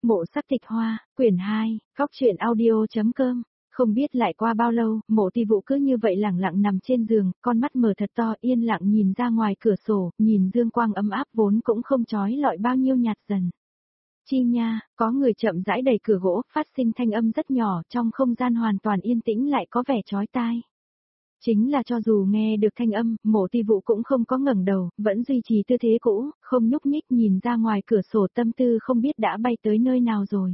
Mộ Sắc Tịch Hoa, quyển 2, góc truyện audio.com. Không biết lại qua bao lâu, Mộ Ti Vũ cứ như vậy lẳng lặng nằm trên giường, con mắt mở thật to yên lặng nhìn ra ngoài cửa sổ, nhìn dương quang ấm áp vốn cũng không chói lọi bao nhiêu nhạt dần. Chi nha, có người chậm rãi đẩy cửa gỗ, phát sinh thanh âm rất nhỏ, trong không gian hoàn toàn yên tĩnh lại có vẻ chói tai. Chính là cho dù nghe được thanh âm, Mộ Ti Vũ cũng không có ngẩng đầu, vẫn duy trì tư thế cũ, không nhúc nhích nhìn ra ngoài cửa sổ, tâm tư không biết đã bay tới nơi nào rồi.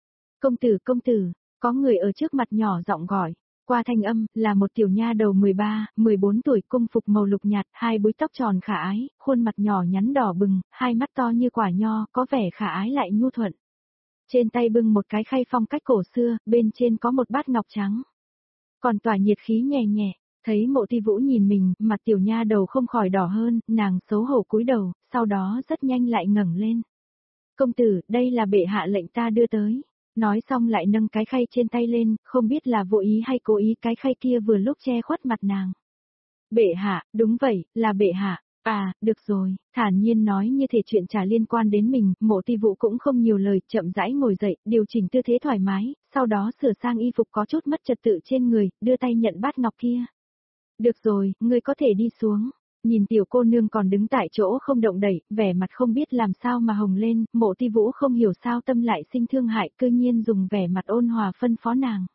Công tử, có người ở trước mặt nhỏ giọng gọi. Qua thanh âm, là một tiểu nha đầu 13, 14 tuổi, cung phục màu lục nhạt, hai búi tóc tròn khả ái, khuôn mặt nhỏ nhắn đỏ bừng, hai mắt to như quả nho, có vẻ khả ái lại nhu thuận. Trên tay bưng một cái khay phong cách cổ xưa, bên trên có một bát ngọc trắng. Còn tỏa nhiệt khí nhẹ nhẹ. Thấy Mộ Ti Vũ nhìn mình, mặt tiểu nha đầu không khỏi đỏ hơn, nàng xấu hổ cúi đầu, sau đó rất nhanh lại ngẩng lên. Công tử, đây là bệ hạ lệnh ta đưa tới. Nói xong lại nâng cái khay trên tay lên, không biết là vô ý hay cố ý, cái khay kia vừa lúc che khuất mặt nàng. Bệ hạ, đúng vậy, là bệ hạ. À, được rồi, thản nhiên nói như thể chuyện chả liên quan đến mình, Mộ Ti Vũ cũng không nhiều lời, chậm rãi ngồi dậy, điều chỉnh tư thế thoải mái, sau đó sửa sang y phục có chút mất trật tự trên người, đưa tay nhận bát ngọc kia. Được rồi, ngươi có thể đi xuống. Nhìn tiểu cô nương còn đứng tại chỗ không động đậy, vẻ mặt không biết làm sao mà hồng lên, Mộ Ti Vũ không hiểu sao tâm lại sinh thương hại, cư nhiên dùng vẻ mặt ôn hòa phân phó nàng.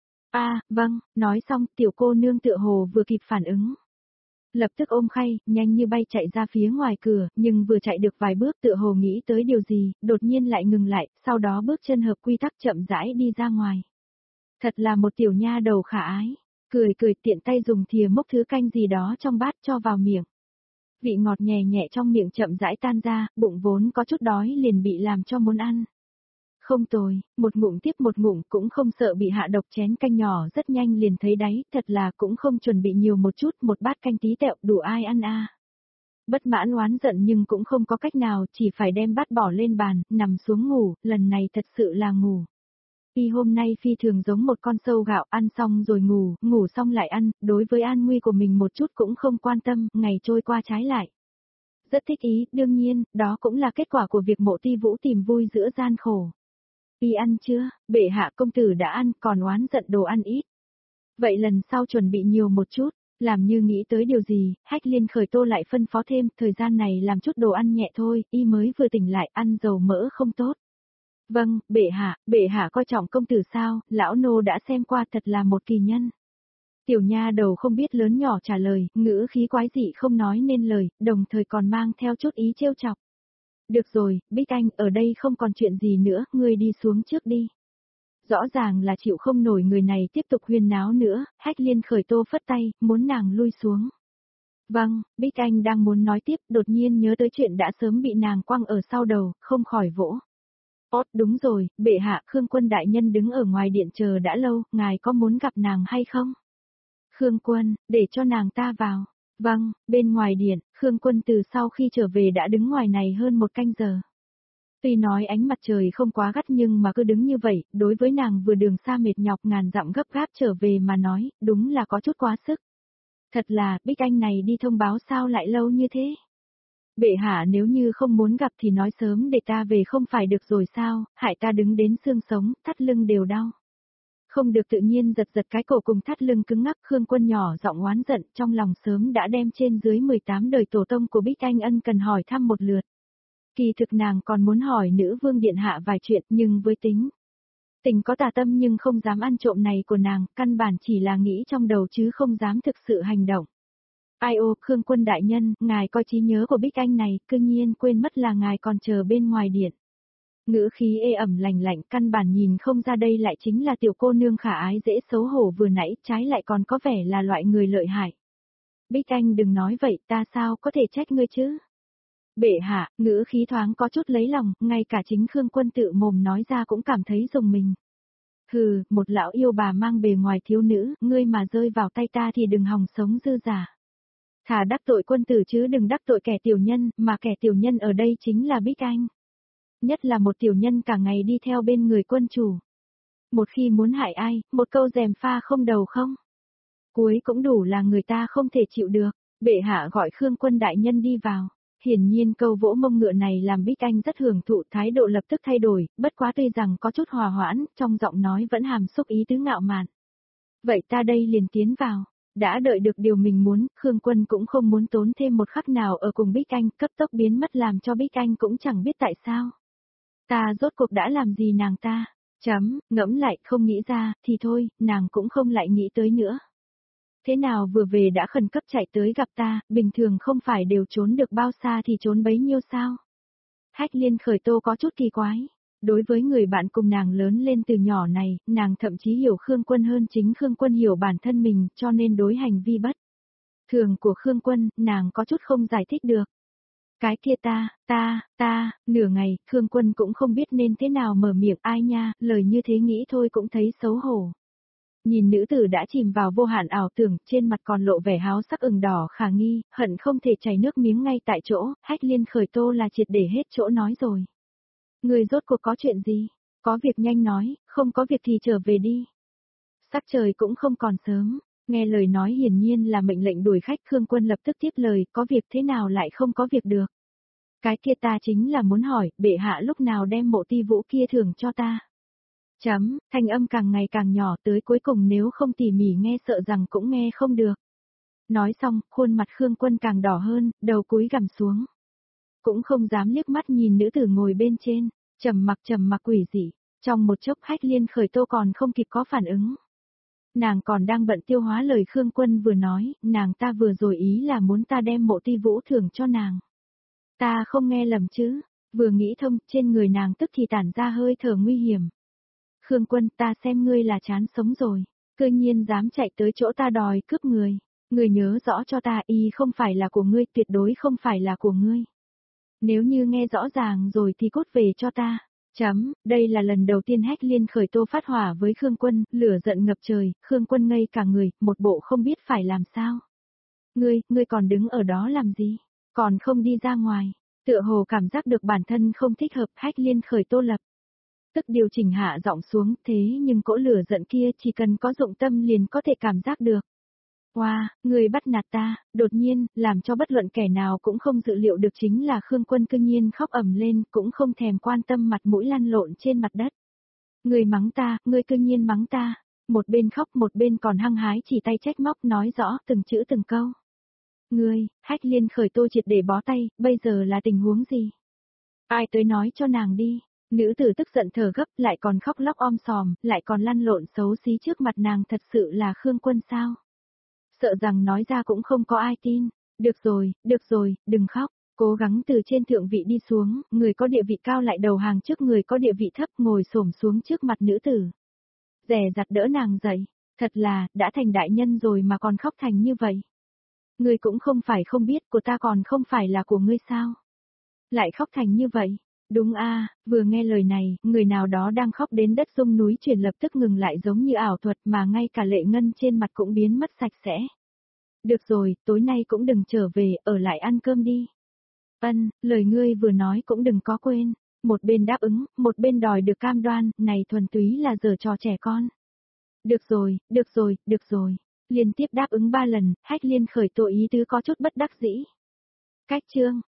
Vâng, nói xong, tiểu cô nương tựa hồ vừa kịp phản ứng. Lập tức ôm khay, nhanh như bay chạy ra phía ngoài cửa, nhưng vừa chạy được vài bước tựa hồ nghĩ tới điều gì, đột nhiên lại ngừng lại, sau đó bước chân hợp quy tắc chậm rãi đi ra ngoài. Thật là một tiểu nha đầu khả ái. Cười tiện tay dùng thìa múc thứ canh gì đó trong bát cho vào miệng. Vị ngọt nhẹ nhẹ trong miệng chậm rãi tan ra, bụng vốn có chút đói liền bị làm cho muốn ăn. Không tồi, một ngụm tiếp một ngụm cũng không sợ bị hạ độc, chén canh nhỏ rất nhanh liền thấy đáy, thật là cũng không chuẩn bị nhiều một chút, một bát canh tí tẹo đủ ai ăn à. Bất mãn oán giận nhưng cũng không có cách nào, chỉ phải đem bát bỏ lên bàn, nằm xuống ngủ, lần này thật sự là ngủ. Y hôm nay phi thường giống một con sâu gạo, ăn xong rồi ngủ, ngủ xong lại ăn, đối với an nguy của mình một chút cũng không quan tâm, ngày trôi qua trái lại. Rất thích ý, đương nhiên, đó cũng là kết quả của việc Mộ Ti Vũ tìm vui giữa gian khổ. Y ăn chưa, bệ hạ, công tử đã ăn, còn oán giận đồ ăn ít. Vậy lần sau chuẩn bị nhiều một chút, làm như nghĩ tới điều gì, Hách Liên khởi tô lại phân phó thêm, thời gian này làm chút đồ ăn nhẹ thôi, y mới vừa tỉnh lại, ăn dầu mỡ không tốt. Vâng, bệ hạ coi trọng công tử sao, lão nô đã xem qua, thật là một kỳ nhân. Tiểu nha đầu không biết lớn nhỏ trả lời, ngữ khí quái dị không nói nên lời, đồng thời còn mang theo chút ý trêu chọc. Được rồi, Bích Anh, ở đây không còn chuyện gì nữa, ngươi đi xuống trước đi. Rõ ràng là chịu không nổi người này tiếp tục huyên náo nữa, Hách Liên khởi tô phất tay, muốn nàng lui xuống. Vâng, Bích Anh đang muốn nói tiếp, đột nhiên nhớ tới chuyện đã sớm bị nàng quăng ở sau đầu, không khỏi vỗ. Đúng rồi, bệ hạ, Khương Quân đại nhân đứng ở ngoài điện chờ đã lâu, ngài có muốn gặp nàng hay không? Khương Quân, để cho nàng ta vào. Vâng, bên ngoài điện, Khương Quân từ sau khi trở về đã đứng ngoài này hơn một canh giờ. Tuy nói ánh mặt trời không quá gắt nhưng mà cứ đứng như vậy, đối với nàng vừa đường xa mệt nhọc ngàn dặm gấp gáp trở về mà nói, đúng là có chút quá sức. Thật là, Bích Anh này đi thông báo sao lại lâu như thế? Bệ hạ nếu như không muốn gặp thì nói sớm để ta về không phải được rồi sao, hại ta đứng đến xương sống, thắt lưng đều đau. Không được tự nhiên giật giật cái cổ cùng thắt lưng cứng ngắc, Khương Quân nhỏ giọng oán giận, trong lòng sớm đã đem trên dưới 18 đời tổ tông của Bích Anh ân cần hỏi thăm một lượt. Kỳ thực nàng còn muốn hỏi nữ vương điện hạ vài chuyện, nhưng với tình có tà tâm nhưng không dám ăn trộm này của nàng, căn bản chỉ là nghĩ trong đầu chứ không dám thực sự hành động. Ai ô, Khương Quân đại nhân, ngài coi trí nhớ của Bích Anh này, cư nhiên quên mất là ngài còn chờ bên ngoài điện. Ngữ khí ê ẩm lạnh lạnh, căn bản nhìn không ra đây lại chính là tiểu cô nương khả ái dễ xấu hổ vừa nãy, trái lại còn có vẻ là loại người lợi hại. Bích Anh đừng nói vậy, ta sao có thể trách ngươi chứ? Bệ hạ, ngữ khí thoáng có chút lấy lòng, ngay cả chính Khương Quân tự mồm nói ra cũng cảm thấy rùng mình. Hừ, một lão yêu bà mang bề ngoài thiếu nữ, ngươi mà rơi vào tay ta thì đừng hòng sống dư giả. Thà đắc tội quân tử chứ đừng đắc tội kẻ tiểu nhân, mà kẻ tiểu nhân ở đây chính là Bích Anh. Nhất là một tiểu nhân cả ngày đi theo bên người quân chủ. Một khi muốn hại ai, một câu gièm pha không đầu không. Cuối cũng đủ là người ta không thể chịu được, bệ hạ gọi Khương Quân đại nhân đi vào. Hiển nhiên câu vỗ mông ngựa này làm Bích Anh rất hưởng thụ, thái độ lập tức thay đổi, bất quá tuy rằng có chút hòa hoãn, trong giọng nói vẫn hàm xúc ý tứ ngạo mạn. Vậy ta đây liền tiến vào. Đã đợi được điều mình muốn, Khương Quân cũng không muốn tốn thêm một khắc nào ở cùng Bích Anh, cấp tốc biến mất làm cho Bích Anh cũng chẳng biết tại sao. Ta rốt cuộc đã làm gì nàng ta? Ngẫm lại không nghĩ ra, thì thôi, nàng cũng không lại nghĩ tới nữa. Thế nào vừa về đã khẩn cấp chạy tới gặp ta, bình thường không phải đều trốn được bao xa thì trốn bấy nhiêu sao? Hách Liên Khởi Tô có chút kỳ quái. Đối với người bạn cùng nàng lớn lên từ nhỏ này, nàng thậm chí hiểu Khương Quân hơn chính Khương Quân hiểu bản thân mình, cho nên đối hành vi bất thường của Khương Quân, nàng có chút không giải thích được. Cái kia nửa ngày, Khương Quân cũng không biết nên thế nào mở miệng, ai nha, lời như thế nghĩ thôi cũng thấy xấu hổ. Nhìn nữ tử đã chìm vào vô hạn ảo tưởng, trên mặt còn lộ vẻ háo sắc ửng đỏ khả nghi, hận không thể chảy nước miếng ngay tại chỗ, Hách Liên Khởi Tô là triệt để hết chỗ nói rồi. Người rốt cuộc có chuyện gì? Có việc nhanh nói, không có việc thì trở về đi. Sắc trời cũng không còn sớm, nghe lời nói hiển nhiên là mệnh lệnh đuổi khách, Khương Quân lập tức tiếp lời, có việc thế nào lại không có việc được. Cái kia ta chính là muốn hỏi, bệ hạ lúc nào đem mộ ti vũ kia thưởng cho ta. Thanh âm càng ngày càng nhỏ tới cuối cùng nếu không tỉ mỉ nghe sợ rằng cũng nghe không được. Nói xong, khuôn mặt Khương Quân càng đỏ hơn, đầu cúi gằm xuống. Cũng không dám liếc mắt nhìn nữ tử ngồi bên trên, trầm mặc quỷ dị, trong một chốc Hách Liên Khởi Tô còn không kịp có phản ứng. Nàng còn đang bận tiêu hóa lời Khương Quân vừa nói, nàng ta vừa rồi ý là muốn ta đem mộ ti vũ thưởng cho nàng. Ta không nghe lầm chứ, vừa nghĩ thông, trên người nàng tức thì tản ra hơi thở nguy hiểm. Khương Quân, ta xem ngươi là chán sống rồi, cơ nhiên dám chạy tới chỗ ta đòi cướp người. Ngươi nhớ rõ cho ta, y không phải là của ngươi, tuyệt đối không phải là của ngươi. Nếu như nghe rõ ràng rồi thì cút về cho ta. Đây là lần đầu tiên Hách Liên Khởi Tô phát hỏa với Khương Quân, lửa giận ngập trời, Khương Quân ngây cả người, một bộ không biết phải làm sao. Ngươi còn đứng ở đó làm gì? Còn không đi ra ngoài. Tựa hồ cảm giác được bản thân không thích hợp, Hách Liên Khởi Tô lập tức điều chỉnh hạ giọng xuống, thế nhưng cỗ lửa giận kia chỉ cần có dụng tâm liền có thể cảm giác được. Wow, người bắt nạt ta, đột nhiên, làm cho bất luận kẻ nào cũng không dự liệu được chính là Khương Quân cương nhiên khóc ầm lên, cũng không thèm quan tâm mặt mũi lăn lộn trên mặt đất. Người mắng ta, ngươi cương nhiên mắng ta, một bên khóc một bên còn hăng hái chỉ tay trách móc nói rõ từng chữ từng câu. Ngươi, Hách Liên Khởi Tô triệt để bó tay, bây giờ là tình huống gì? Ai tới nói cho nàng đi. Nữ tử tức giận thở gấp, lại còn khóc lóc om sòm, lại còn lăn lộn xấu xí trước mặt nàng, thật sự là Khương Quân sao? Sợ rằng nói ra cũng không có ai tin. Được rồi, đừng khóc, cố gắng từ trên thượng vị đi xuống, người có địa vị cao lại đầu hàng trước người có địa vị thấp, ngồi xổm xuống trước mặt nữ tử. Dè dặt đỡ nàng dậy, thật là, đã thành đại nhân rồi mà còn khóc thành như vậy. Ngươi cũng không phải không biết, của ta còn không phải là của ngươi sao? Lại khóc thành như vậy. Đúng a, vừa nghe lời này, người nào đó đang khóc đến đất rung núi chuyển lập tức ngừng lại giống như ảo thuật mà ngay cả lệ ngân trên mặt cũng biến mất sạch sẽ. Được rồi, tối nay cũng đừng trở về, ở lại ăn cơm đi. Lời ngươi vừa nói cũng đừng có quên. Một bên đáp ứng, một bên đòi được cam đoan, này thuần túy là giở trò trẻ con. Được rồi. Liên tiếp đáp ứng 3 lần, Hách Liên Khởi Tô ý tứ có chút bất đắc dĩ. Cách chương